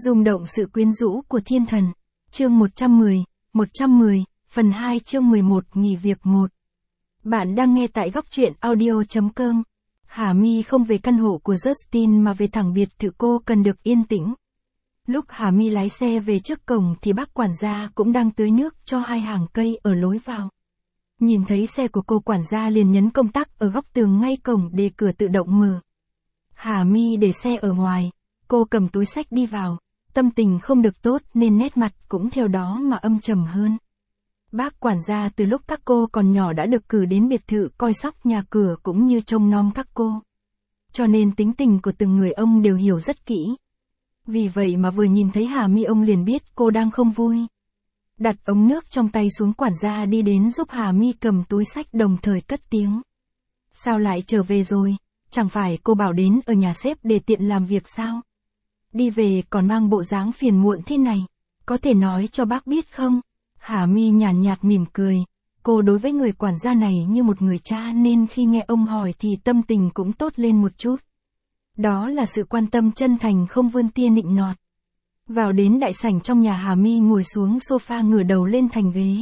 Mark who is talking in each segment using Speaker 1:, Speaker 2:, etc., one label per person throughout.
Speaker 1: Rung động sự quyến rũ của thiên thần. Chương 110, phần 2 chương 11 nghỉ việc 1. Bạn đang nghe tại góc truyện audio.com. Hà My không về căn hộ của Justin mà về thẳng biệt thự, cô cần được yên tĩnh. Lúc Hà My lái xe về trước cổng thì bác quản gia cũng đang tưới nước cho hai hàng cây ở lối vào. Nhìn thấy xe của cô, quản gia liền nhấn công tắc ở góc tường ngay cổng để cửa tự động mở. Hà My để xe ở ngoài, cô cầm túi xách đi vào, tâm tình không được tốt nên nét mặt cũng theo đó mà âm trầm hơn. Bác quản gia từ lúc các cô còn nhỏ đã được cử đến biệt thự coi sóc nhà cửa cũng như trông nom các cô. Cho nên tính tình của từng người ông đều hiểu rất kỹ. Vì vậy mà vừa nhìn thấy Hà My ông liền biết cô đang không vui. Đặt ống nước trong tay xuống, quản gia đi đến giúp Hà My cầm túi xách đồng thời cất tiếng. Sao lại trở về rồi? Chẳng phải cô bảo đến ở nhà sếp để tiện làm việc sao? Đi về còn mang bộ dáng phiền muộn thế này, có thể nói cho bác biết không? Hà My nhàn nhạt mỉm cười, cô đối với người quản gia này như một người cha nên khi nghe ông hỏi thì tâm tình cũng tốt lên một chút. Đó là sự quan tâm chân thành không vươn tia nịnh nọt. Vào đến đại sảnh trong nhà, Hà My ngồi xuống sofa ngửa đầu lên thành ghế.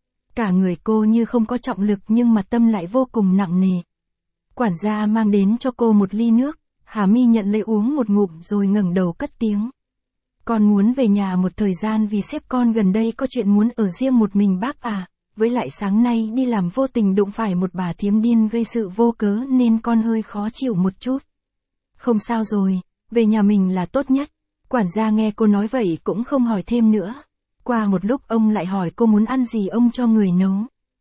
Speaker 1: Cả người cô như không có trọng lực nhưng mà tâm lại vô cùng nặng nề. Quản gia mang đến cho cô một ly nước, Hà My nhận lấy uống một ngụm rồi ngẩng đầu cất tiếng. Con muốn về nhà một thời gian vì sếp con gần đây có chuyện muốn ở riêng một mình bác à, với lại sáng nay đi làm vô tình đụng phải một bà thím điên gây sự vô cớ nên con hơi khó chịu một chút. Không sao rồi, về nhà mình là tốt nhất. Quản gia nghe cô nói vậy cũng không hỏi thêm nữa. Qua một lúc ông lại hỏi cô muốn ăn gì ông cho người nấu.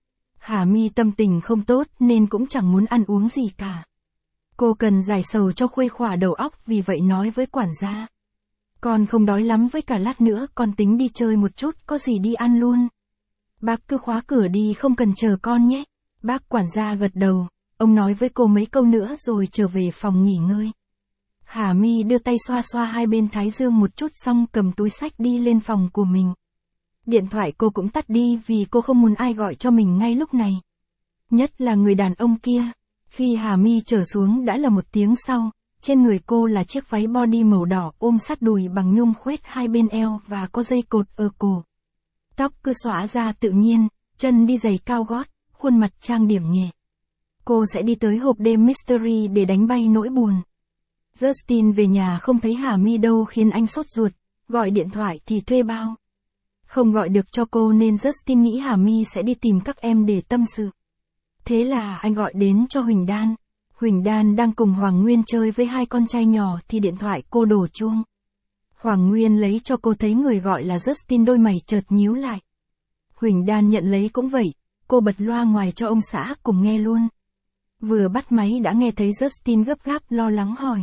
Speaker 1: Hà My tâm tình không tốt nên cũng chẳng muốn ăn uống gì cả. Cô cần giải sầu cho khuây khỏa đầu óc, vì vậy nói với quản gia. Con không đói lắm, với cả lát nữa con tính đi chơi một chút, có gì đi ăn luôn. Bác cứ khóa cửa đi, không cần chờ con nhé. Bác quản gia gật đầu, ông nói với cô mấy câu nữa rồi trở về phòng nghỉ ngơi. Hà My đưa tay xoa xoa hai bên thái dương một chút xong cầm túi xách đi lên phòng của mình. Điện thoại cô cũng tắt đi vì cô không muốn ai gọi cho mình ngay lúc này. Nhất là người đàn ông kia. Khi Hà My trở xuống đã là một tiếng sau, trên người cô là chiếc váy body màu đỏ ôm sát đùi bằng nhung khuét hai bên eo và có dây cột ở cổ. Tóc cứ xõa ra tự nhiên, chân đi giày cao gót, khuôn mặt trang điểm nhẹ. Cô sẽ đi tới hộp đêm Mystery để đánh bay nỗi buồn. Justin về nhà không thấy Hà My đâu khiến anh sốt ruột, gọi điện thoại thì thuê bao. Không gọi được cho cô nên Justin nghĩ Hà My sẽ đi tìm các em để tâm sự. Thế là anh gọi đến cho Huỳnh Đan. Huỳnh Đan đang cùng Hoàng Nguyên chơi với hai con trai nhỏ thì điện thoại cô đổ chuông. Hoàng Nguyên lấy cho cô thấy người gọi là Justin, đôi mày chợt nhíu lại. Huỳnh Đan nhận lấy cũng vậy, cô bật loa ngoài cho ông xã cùng nghe luôn. Vừa bắt máy đã nghe thấy Justin gấp gáp lo lắng hỏi.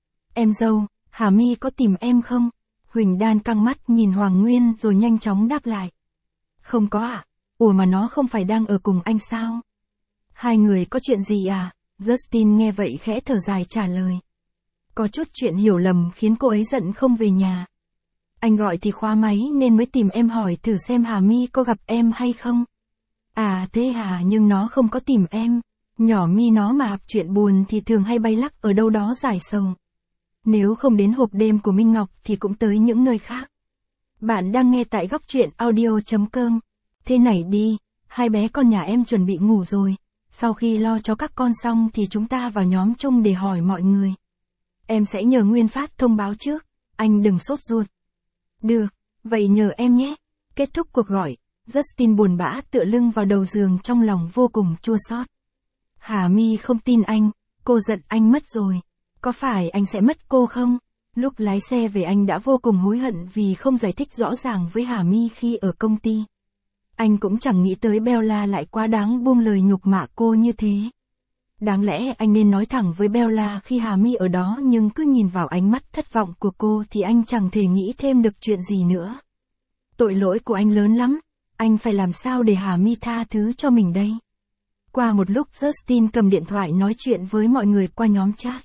Speaker 1: Em dâu, Hà My có tìm em không? Huỳnh Đan căng mắt nhìn Hoàng Nguyên rồi nhanh chóng đáp lại. Không có ạ. Ủa mà nó không phải đang ở cùng anh sao? Hai người có chuyện gì à? Justin nghe vậy khẽ thở dài trả lời. Có chút chuyện hiểu lầm khiến cô ấy giận không về nhà. Anh gọi thì khóa máy nên mới tìm em hỏi thử xem Hà My có gặp em hay không. À thế à, nhưng nó không có tìm em. Nhỏ My nó mà gặp chuyện buồn thì thường hay bay lắc ở đâu đó giải sầu. Nếu không đến hộp đêm của Minh Ngọc thì cũng tới những nơi khác. Bạn đang nghe tại góc truyện audio.com. Thế này đi, hai bé con nhà em chuẩn bị ngủ rồi. Sau khi lo cho các con xong thì chúng ta vào nhóm chung để hỏi mọi người. Em sẽ nhờ Nguyên Phát thông báo trước, anh đừng sốt ruột. Được, vậy nhờ em nhé. Kết thúc cuộc gọi, Justin buồn bã tựa lưng vào đầu giường trong lòng vô cùng chua xót. Hà My không tin anh, cô giận anh mất rồi. Có phải anh sẽ mất cô không? Lúc lái xe về anh đã vô cùng hối hận vì không giải thích rõ ràng với Hà My khi ở công ty. Anh cũng chẳng nghĩ tới Bella lại quá đáng buông lời nhục mạ cô như thế. Đáng lẽ anh nên nói thẳng với Bella khi Hà My ở đó, nhưng cứ nhìn vào ánh mắt thất vọng của cô thì anh chẳng thể nghĩ thêm được chuyện gì nữa. Tội lỗi của anh lớn lắm, anh phải làm sao để Hà My tha thứ cho mình đây? Qua một lúc Justin cầm điện thoại nói chuyện với mọi người qua nhóm chat.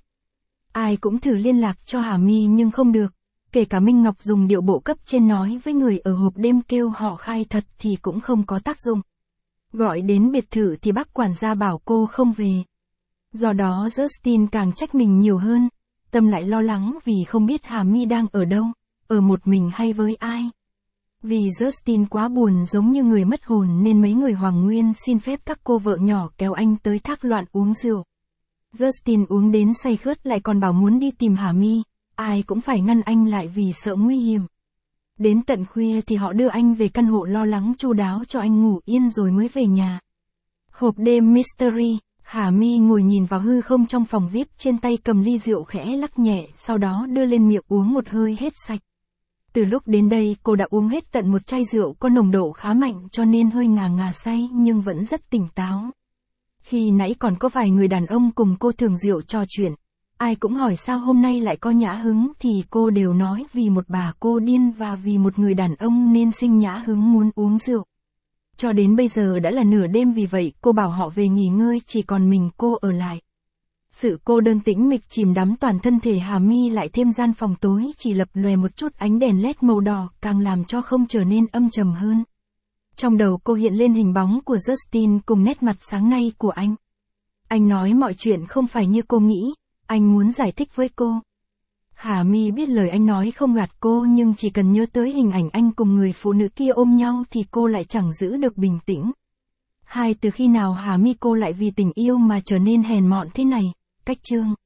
Speaker 1: Ai cũng thử liên lạc cho Hà My nhưng không được. Kể cả Minh Ngọc dùng điệu bộ cấp trên nói với người ở hộp đêm kêu họ khai thật thì cũng không có tác dụng. Gọi đến biệt thự thì bác quản gia bảo cô không về. Do đó Justin càng trách mình nhiều hơn. Tâm lại lo lắng vì không biết Hà My đang ở đâu. ở một mình hay với ai? Vì Justin quá buồn giống như người mất hồn nên mấy người Hoàng Nguyên xin phép các cô vợ nhỏ kéo anh tới thác loạn uống rượu. Justin uống đến say khướt lại còn bảo muốn đi tìm Hà My, ai cũng phải ngăn anh lại vì sợ nguy hiểm. Đến tận khuya thì họ đưa anh về căn hộ lo lắng chu đáo cho anh ngủ yên rồi mới về nhà. Hộp đêm Mystery, Hà My ngồi nhìn vào hư không trong phòng VIP, trên tay cầm ly rượu khẽ lắc nhẹ, sau đó đưa lên miệng uống một hơi hết sạch. Từ lúc đến đây cô đã uống hết tận một chai rượu có nồng độ khá mạnh cho nên hơi ngà ngà say nhưng vẫn rất tỉnh táo. Khi nãy còn có vài người đàn ông cùng cô thưởng rượu trò chuyện. Ai cũng hỏi sao hôm nay lại có nhã hứng thì cô đều nói vì một bà cô điên và vì một người đàn ông nên sinh nhã hứng muốn uống rượu. Cho đến bây giờ đã là nửa đêm vì vậy cô bảo họ về nghỉ ngơi, chỉ còn mình cô ở lại. Sự cô đơn tĩnh mịch chìm đắm toàn thân thể Hà My, lại thêm gian phòng tối chỉ lập lòe một chút ánh đèn led màu đỏ càng làm cho không trở nên âm trầm hơn. Trong đầu cô hiện lên hình bóng của Justin cùng nét mặt sáng nay của anh. Anh nói mọi chuyện không phải như cô nghĩ, anh muốn giải thích với cô. Hà My biết lời anh nói không gạt cô nhưng chỉ cần nhớ tới hình ảnh anh cùng người phụ nữ kia ôm nhau thì cô lại chẳng giữ được bình tĩnh. Từ khi nào Hà My cô lại vì tình yêu mà trở nên hèn mọn thế này? Cách chương